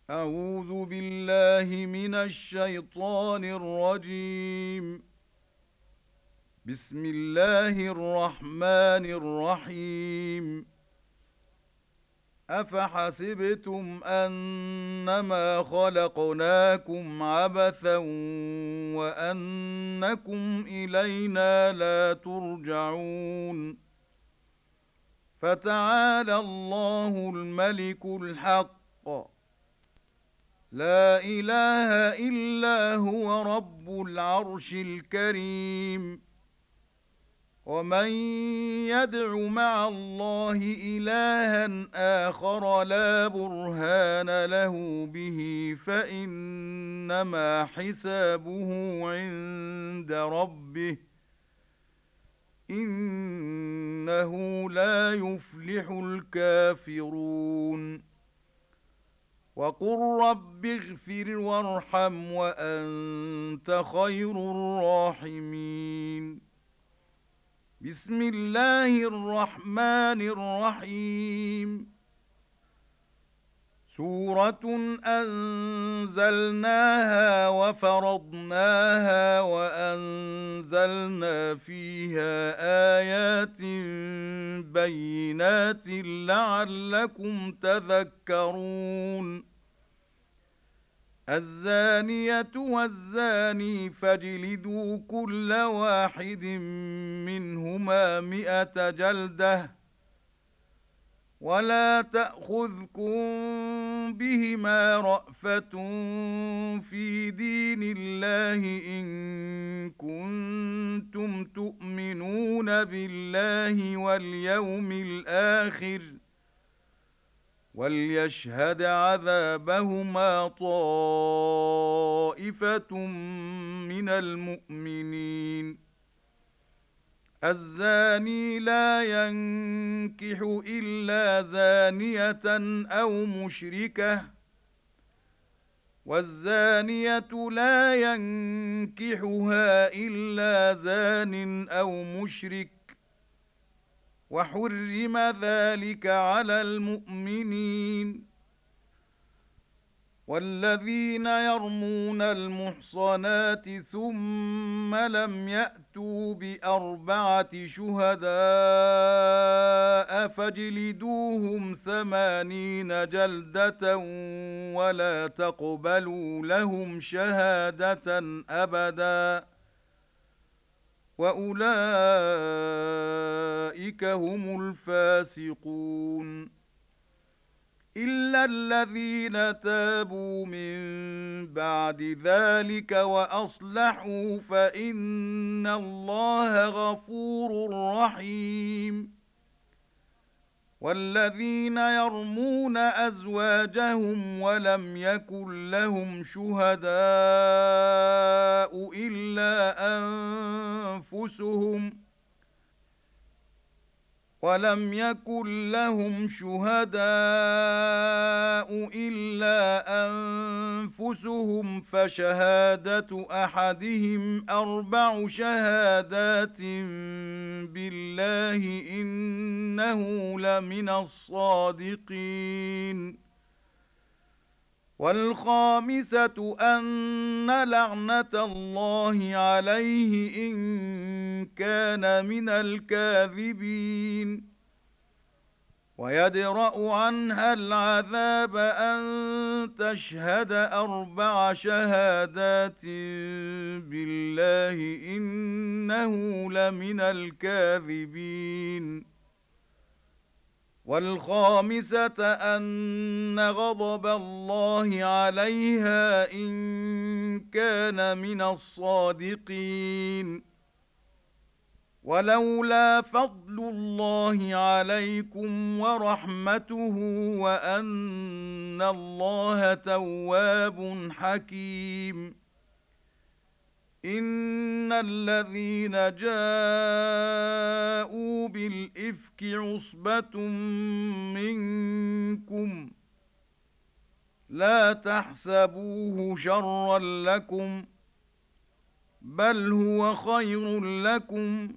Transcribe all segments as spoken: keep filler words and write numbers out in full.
أعوذ بالله من الشيطان الرجيم. بسم الله الرحمن الرحيم. أفحسبتم أنما خلقناكم عبثا وأنكم إلينا لا ترجعون. فتعالى الله الملك الحق، لا إله إلا هو رب العرش الكريم. ومن يدع مع الله إلها آخر لا برهان له به فإنما حسابه عند ربه، إنه لا يفلح الكافرون. وقل رب اغفر وارحم وأنت خير الراحمين. بسم الله الرحمن الرحيم. سورة أنزلناها وفرضناها وأنزلنا فيها آيات بينات لعلكم تذكرون. الزانية والزاني فاجلدوا كل واحد منهما مئة جلدة، ولا تأخذكم بهما رأفة في دين الله إن كنتم تؤمنون بالله واليوم الآخر، وليشهد عذابهما طائفة من المؤمنين. الزاني لا ينكح إلا زانية أو مشركة، والزانية لا ينكحها إلا زان أو مشرك، وحرم ذلك على المؤمنين. والذين يرمون المحصنات ثم لم يأتوا بأربعة شهداء فاجلدوهم ثمانين جلدة ولا تقبلوا لهم شهادة أبدا، وأولئك هم الفاسقون. إلا الذين تابوا من بعد ذلك وأصلحوا فإن الله غفور رحيم. والذين يرمون أزواجهم ولم يكن لهم شهداء إلا أنفسهم ولم يكن لهم شهداء إلا أنفسهم فشهادة أحدهم أربع شهادات بالله إنه لمن الصادقين. والخامسة أن لعنة الله عليه إن كان من الكاذبين. ويدرأ عنها العذاب أن تشهد أربع شهادات بالله إنه لمن الكاذبين. والخامسة أن غضب الله عليها إن كان من الصادقين. ولولا فضل الله عليكم ورحمته وأن الله تواب حكيم. إن الذين جاءوا بالإفك عصبة منكم لا تحسبوه شرا لكم، بل هو خير لكم،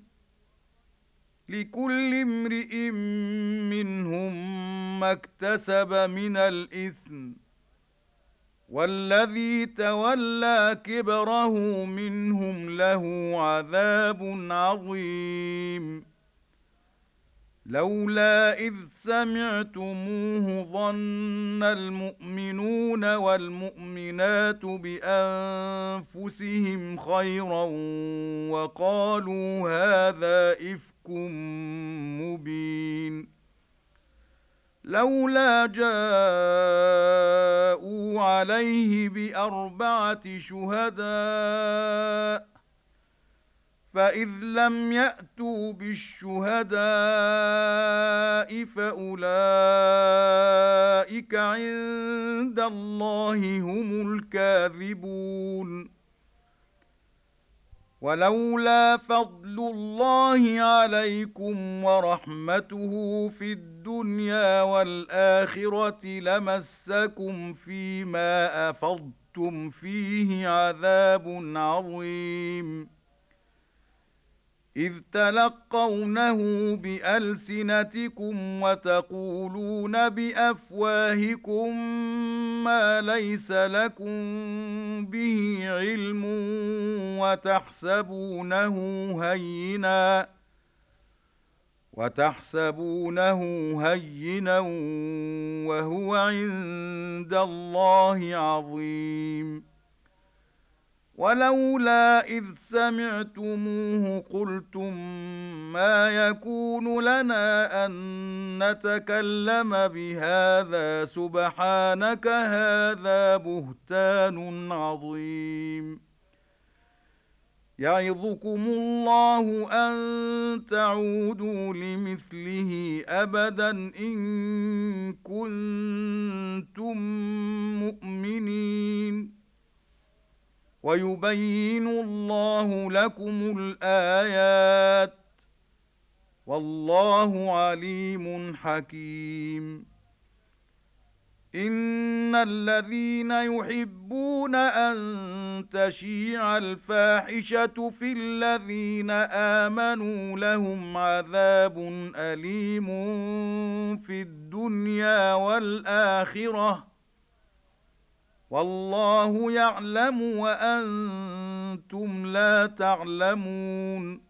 لكل امرئ منهم ما اكتسب من الإثم، والذي تولى كبره منهم له عذاب عظيم. لولا إذ سمعتموه ظن المؤمنون والمؤمنات بأنفسهم خيرا وقالوا هذا إفك مبين. لولا جاءوا عليه بأربعة شهداء فإذ لم يأتوا بالشهداء فأولئك عند الله هم الكاذبون. ولولا فضل الله عليكم ورحمته في الدنيا والآخرة لمسكم فيما أفضتم فيه عذاب عظيم. إذ تلقونه بألسنتكم وتقولون بأفواهكم ما ليس لكم به علم وتحسبونه هينا وتحسبونه هينا وهو عند الله عظيم. ولولا إذ سمعتموه قلتم ما يكون لنا أن نتكلم بهذا سبحانك هذا بهتان عظيم. يعظكم الله أن تعودوا لمثله أبدا إن كنتم مؤمنين. ويبين الله لكم الآيات والله عليم حكيم. إن الذين يحبون أن تشيع الفاحشة في الذين آمنوا لهم عذاب أليم في الدنيا والآخرة والله يعلم وأنتم لا تعلمون.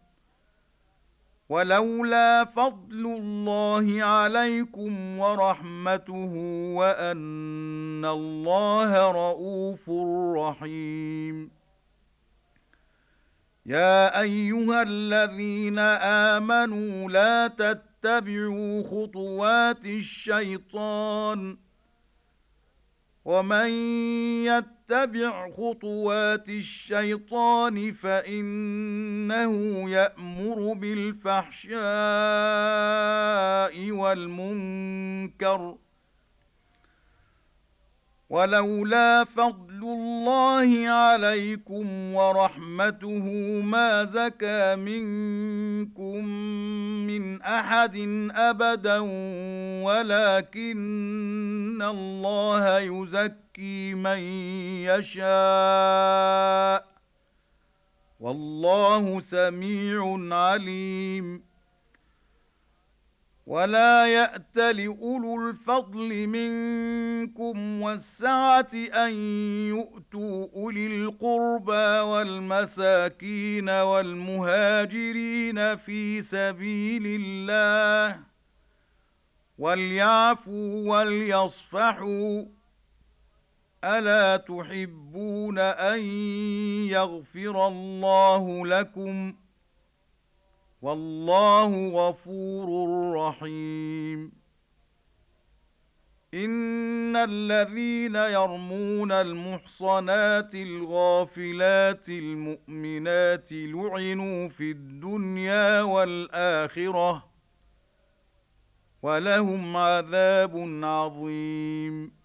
ولولا فضل الله عليكم ورحمته وأن الله رؤوف رحيم. يا أيها الذين آمنوا لا تتبعوا خطوات الشيطان ومن يتبع خطوات الشيطان فإنه يأمر بالفحشاء والمنكر ولولا فضل الله عليكم ورحمته ما زكى منكم من أحد أبدا ولكن الله يزكي من يشاء والله سميع عليم. ولا يأتل أولو الفضل منكم والسعة أن يؤتوا أولي القربى والمساكين والمهاجرين في سبيل الله وليعفوا وليصفحوا ألا تحبون أن يغفر الله لكم والله غفور رحيم. إن الذين يرمون المحصنات الغافلات المؤمنات لعنوا في الدنيا والآخرة ولهم عذاب عظيم.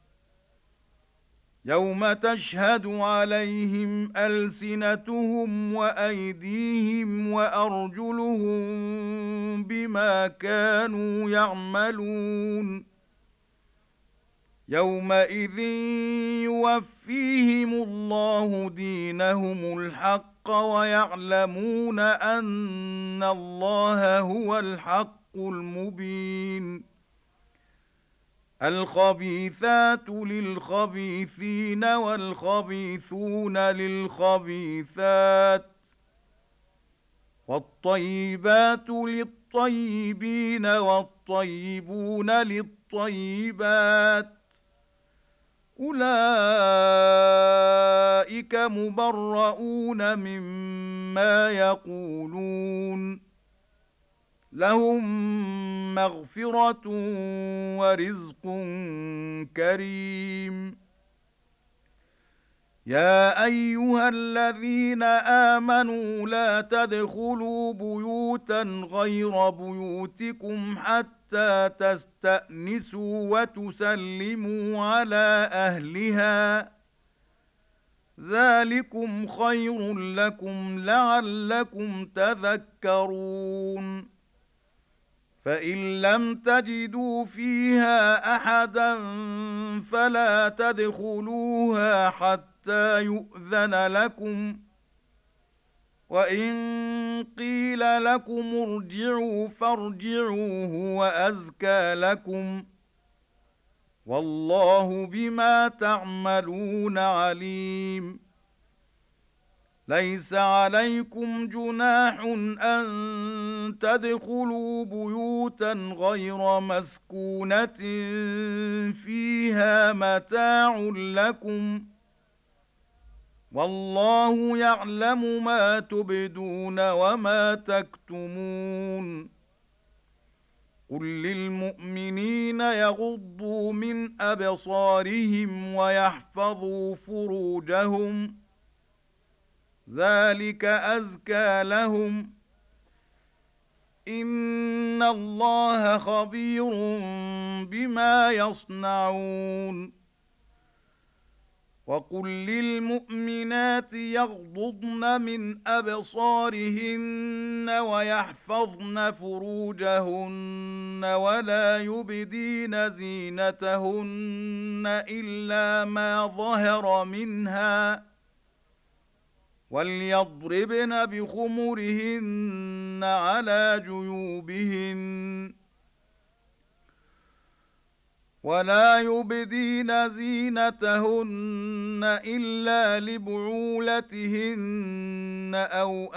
يوم تشهد عليهم ألسنتهم وأيديهم وأرجلهم بما كانوا يعملون يومئذ يوفيهم الله دينهم الحق ويعلمون أن الله هو الحق المبين. الخبيثات للخبيثين والخبيثون للخبيثات والطيبات للطيبين والطيبون للطيبات أولئك مبرؤون مما يقولون لهم مغفرة ورزق كريم. يا أيها الذين آمنوا لا تدخلوا بيوتا غير بيوتكم حتى تستأنسوا وتسلموا على أهلها ذلكم خير لكم لعلكم تذكرون. فإن لم تجدوا فيها أحدا فلا تدخلوها حتى يؤذن لكم، وإن قيل لكم ارجعوا فارجعوا هو أزكى لكم، والله بما تعملون عليم. ليس عليكم جناح أن تدخلوا بيوتا غير مسكونة فيها متاع لكم، والله يعلم ما تبدون وما تكتمون. قل للمؤمنين يغضوا من أبصارهم ويحفظوا فروجهم ذلك أزكى لهم، إن الله خبير بما يصنعون. وقل للمؤمنات يغضضن من أبصارهن ويحفظن فروجهن ولا يبدين زينتهن إلا ما ظهر منها، وليضربن بخمرهن على جيوبهن، ولا يبدين زينتهن إلا لبعولتهن أو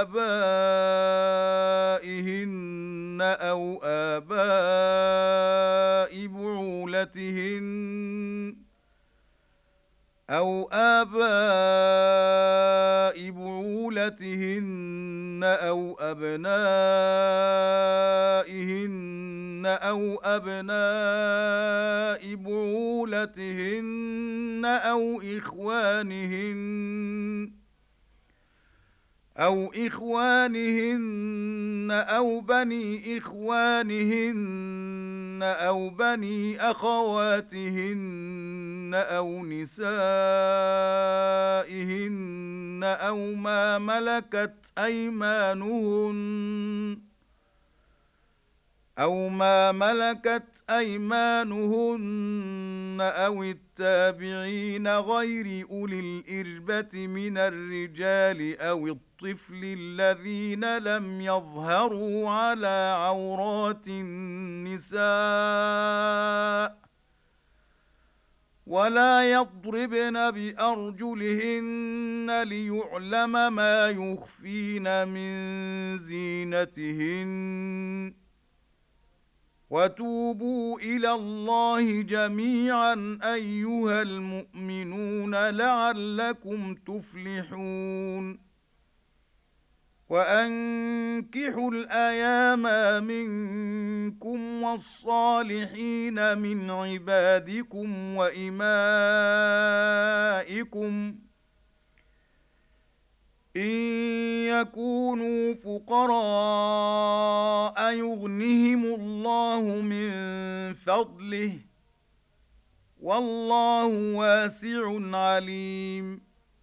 آبائهن أو آباء بعولتهن أو آباء بعولتهن أو أبنائهن أو أبناء بعولتهن أو إخوانهن أو إخوانهن أو بني إخوانهن أو بني أخواتهن أو نسائهن أو ما ملكت أيمانهن أو ما ملكت أيمانهن أو التابعين غير أولي الإربة من الرجال أو الطفل الذين لم يظهروا على عورات النساء، ولا يضربن بأرجلهن ليعلم ما يخفين من زينتهن. وتوبوا إلى الله جميعا أيها المؤمنون لعلكم تفلحون. وأنكحوا الأيام منكم والصالحين من عبادكم وإمائكم إن يكونوا فقراء يغنهم الله من فضله والله واسع عليم.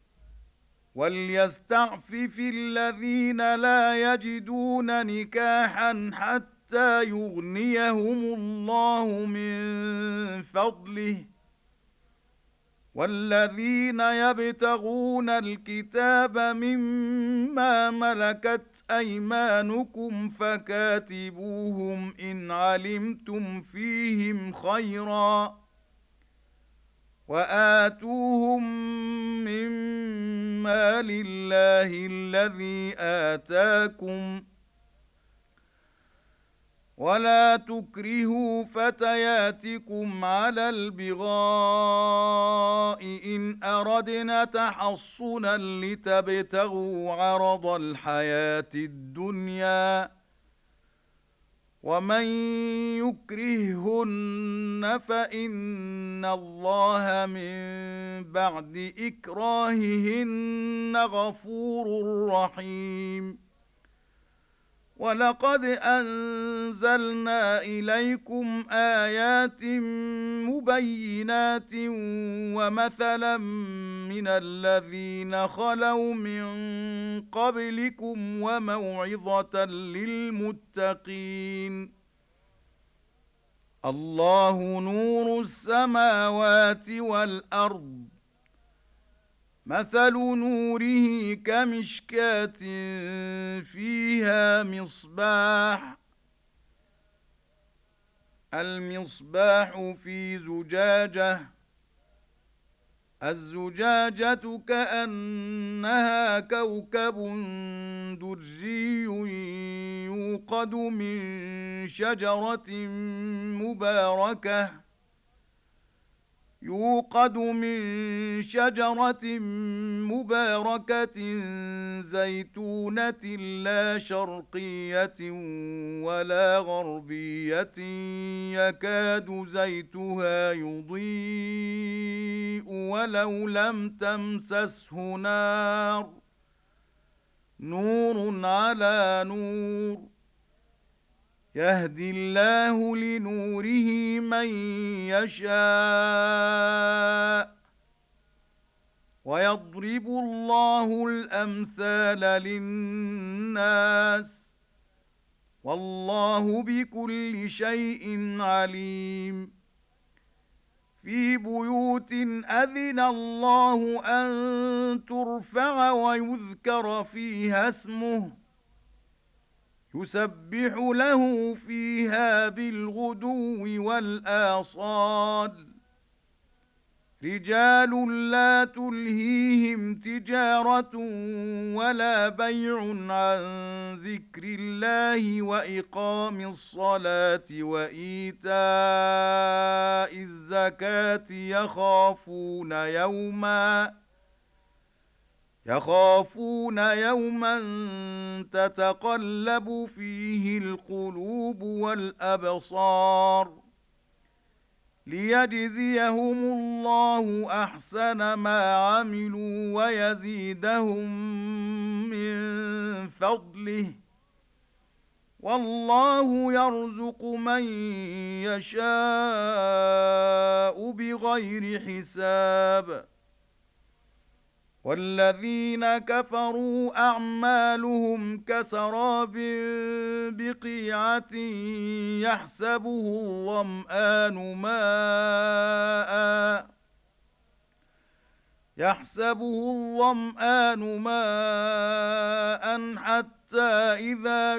وليستعفف الذين لا يجدون نكاحا حتى يغنيهم الله من فضله والذين يبتغون الكتاب مما ملكت أيمانكم فكاتبوهم إن علمتم فيهم خيرا وآتوهم مما لله الذي آتاكم ولا تكرهوا فتياتكم على البغاء إن أردنا تحصنا لتبتغوا عرض الحياة الدنيا ومن يكرههن فإن الله من بعد إكراههن غفور رحيم ولقد أنزلنا إليكم آيات مبينات ومثلا من الذين خلوا من قبلكم وموعظة للمتقين الله نور السماوات والأرض مثل نوره كمشكاة فيها مصباح المصباح في زجاجة الزجاجة كأنها كوكب دري يوقد من شجرة مباركة يوقد من شجرة مباركة زيتونة لا شرقية ولا غربية يكاد زيتها يضيء ولو لم تمسسه نار نور على نور يهدي الله لنوره من يشاء ويضرب الله الأمثال للناس والله بكل شيء عليم في بيوت أذن الله أن ترفع ويذكر فيها اسمه يسبح له فيها بالغدو والآصال رجال لا تلهيهم تجارة ولا بيع عن ذكر الله وإقام الصلاة وإيتاء الزكاة يخافون يوماً يخافون يوما تتقلب فيه القلوب والأبصار ليجزيهم الله أحسن ما عملوا ويزيدهم من فضله والله يرزق من يشاء بغير حساب والذين كفروا أعمالهم كسراب بقيعة يحسبه الظمآن ماءً يحسبه الظمآن ماءً حتى إذا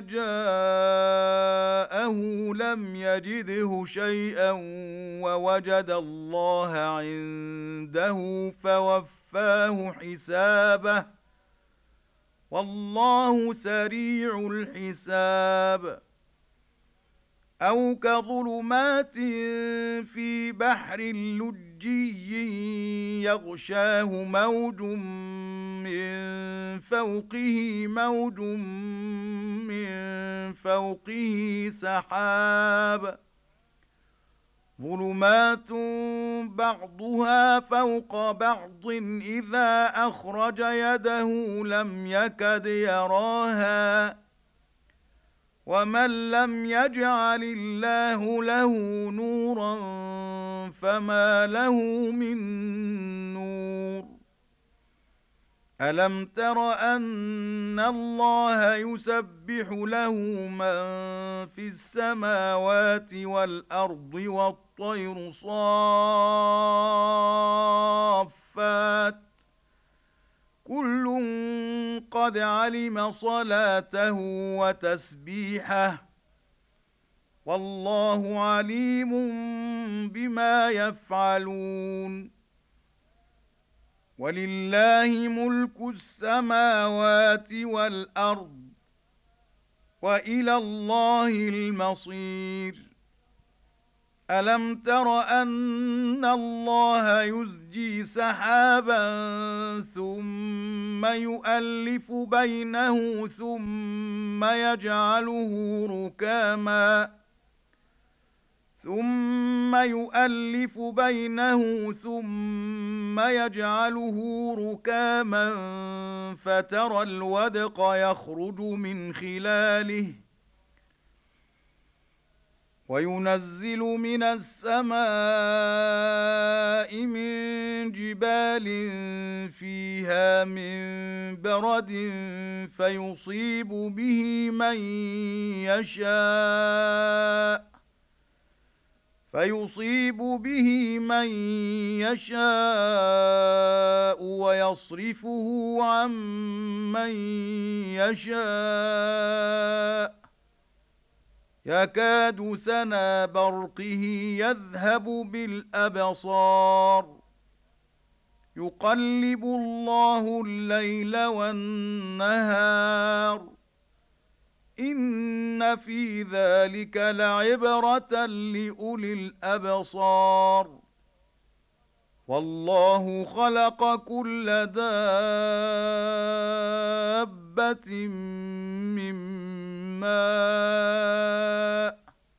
جاءه لم يجده شيئا ووجد الله عنده فوفاه حسابه والله سريع الحساب أو كظلمات في بحر لجي يغشاه موج من فوقه موج من فوقه سحاب ظلمات بعضها فوق بعض إذا أخرج يده لم يكد يراها ومن لم يجعل الله له نورا فما له من نور ألم تر أن الله يسبح له من في السماوات والأرض والطير صافات كل قد علم صلاته وتسبيحه والله عليم بما يفعلون ولله ملك السماوات والأرض وإلى الله المصير ألم تر أن الله يزجي سحابا ثم يؤلف بينه ثم يجعله ركاما ثم يؤلف بينه ثم يجعله ركاما فترى الودق يخرج من خلاله وينزل من السماء من جبال فيها من برد فيصيب به من يشاء فيصيب به من يشاء ويصرفه عن من يشاء يكاد سنا برقه يذهب بالأبصار يقلب الله الليل والنهار إن في ذلك لعبرة لأولي الأبصار والله خلق كل دابة من ماء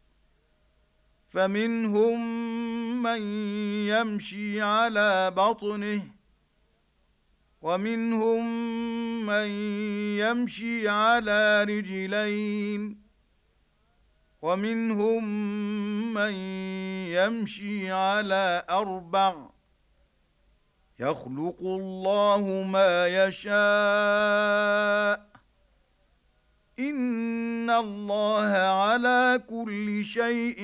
فمنهم من يمشي على بطنه ومنهم من يمشي على رجلين ومنهم من يمشي على أربع يخلق الله ما يشاء إن الله على كل شيء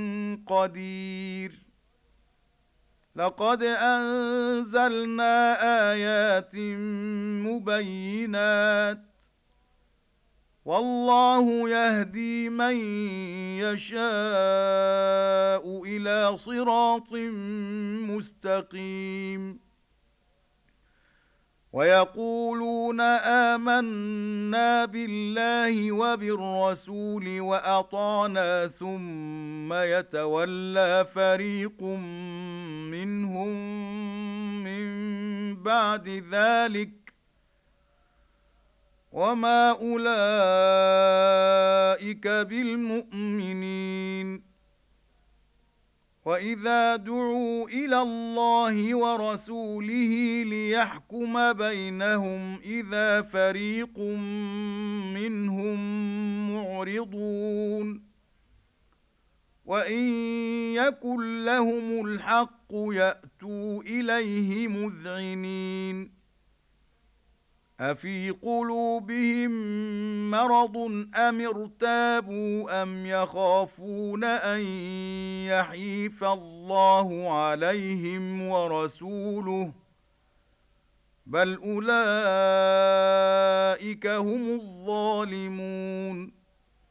قدير لقد أنزلنا آيات مبينات والله يهدي من يشاء إلى صراط مستقيم ويقولون آمنا بالله وبالرسول وأطعنا ثم يتولى فريق منهم من بعد ذلك وما أولئك بالمؤمنين وإذا دعوا إلى الله ورسوله ليحكم بينهم إذا فريق منهم معرضون وإن يكن لهم الحق يأتوا إليه مذعنين أفي قلوبهم مرض أم ارتابوا أم يخافون أن يحيف الله عليهم ورسوله بل أولئك هم الظالمون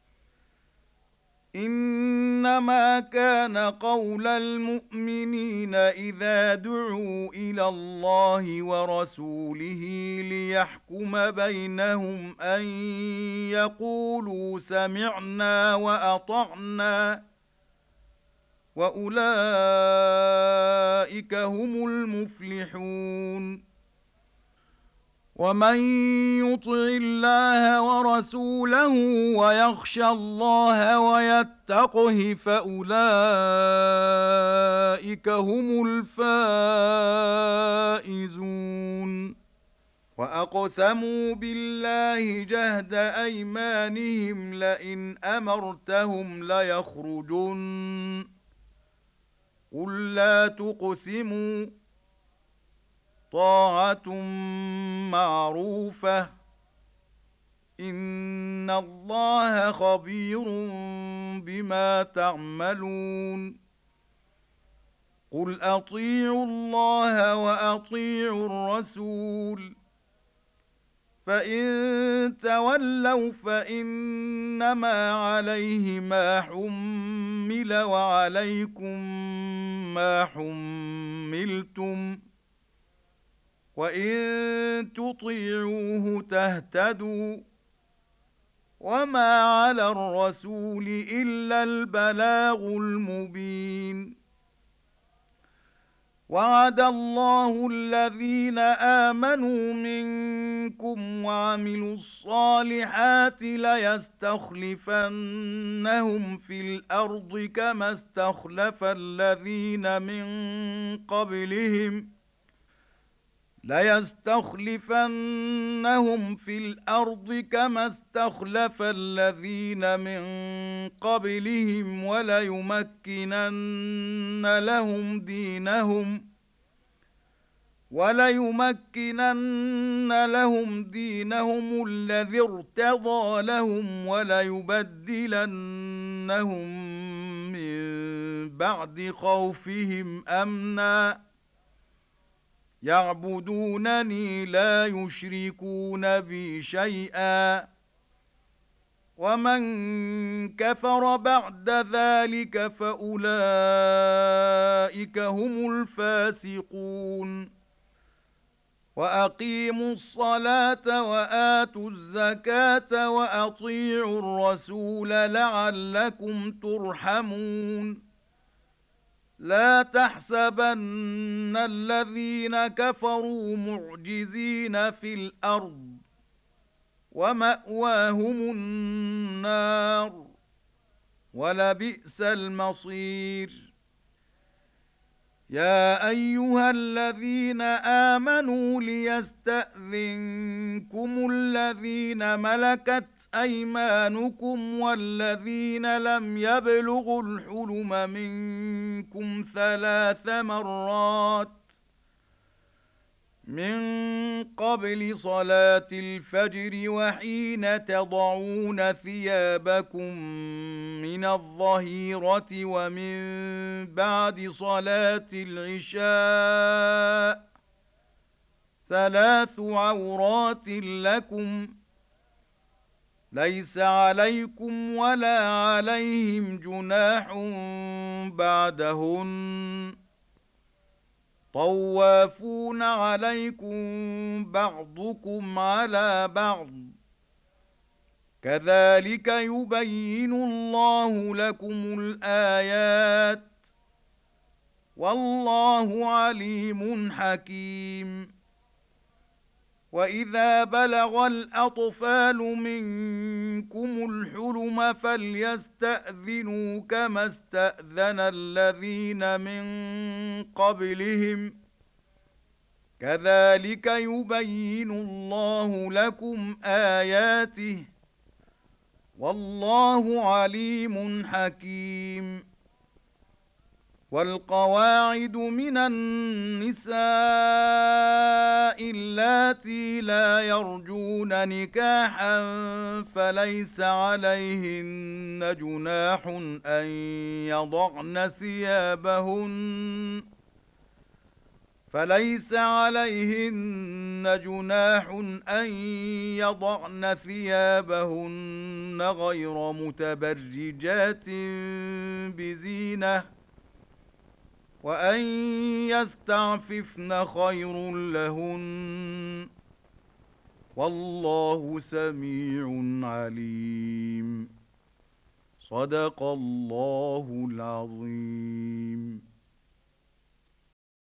إنما كان قول المؤمنين إذا دعوا إلى الله ورسوله ليحكم بينهم أن يقولوا سمعنا وأطعنا وأولئك هم المفلحون ومن يطع الله ورسوله ويخشى الله ويتقه فأولئك هم الفائزون وأقسموا بالله جهد أيمانهم لئن أمرتهم ليخرجن قل لا تقسموا طاعة معروفة إن الله خبير بما تعملون قل أطيعوا الله وأطيعوا الرسول فإن تولوا فإنما عليه ما حمل وعليكم ما حملتم وإن تطيعوه تهتدوا وما على الرسول إلا البلاغ المبين وعد الله الذين آمنوا منكم وعملوا الصالحات ليستخلفنهم في الأرض كما استخلف الذين من قبلهم ليستخلفنهم في الأرض كما استخلف الذين من قبلهم وليمكنن لهم دينهم وليمكنن لهم دينهم الذي ارتضى لهم وليبدلنهم من بعد خوفهم أمنا يعبدونني لا يشركون بي شيئا ومن كفر بعد ذلك فأولئك هم الفاسقون وأقيموا الصلاة وآتوا الزكاة وأطيعوا الرسول لعلكم ترحمون لا تحسبن الذين كفروا معجزين في الأرض ومأواهم النار ولبئس المصير يا أيها الذين آمنوا ليستأذنكم الذين ملكت أيمانكم والذين لم يبلغوا الحلم منكم ثلاث مرات من قبل صلاة الفجر وحين تضعون ثيابكم من الظهيرة ومن بعد صلاة العشاء ثلاث عورات لكم ليس عليكم ولا عليهم جناح بعدهن طوافون عليكم بعضكم على بعض كذلك يبين الله لكم الآيات والله عليم حكيم وإذا بلغ الأطفال منكم الحلم فليستأذنوا كما استأذن الذين من قبلهم كذلك يبين الله لكم آياته والله عليم حكيم والقواعد من النساء اللاتي لا يرجون نكاحا فليس عليهن جناح أن يضعن ثيابهن فليس عليهن جناح أن يضعن ثيابهن غير متبرجات بزينة وأن يستعففن خير لهن والله سميع عليم صدق الله العظيم.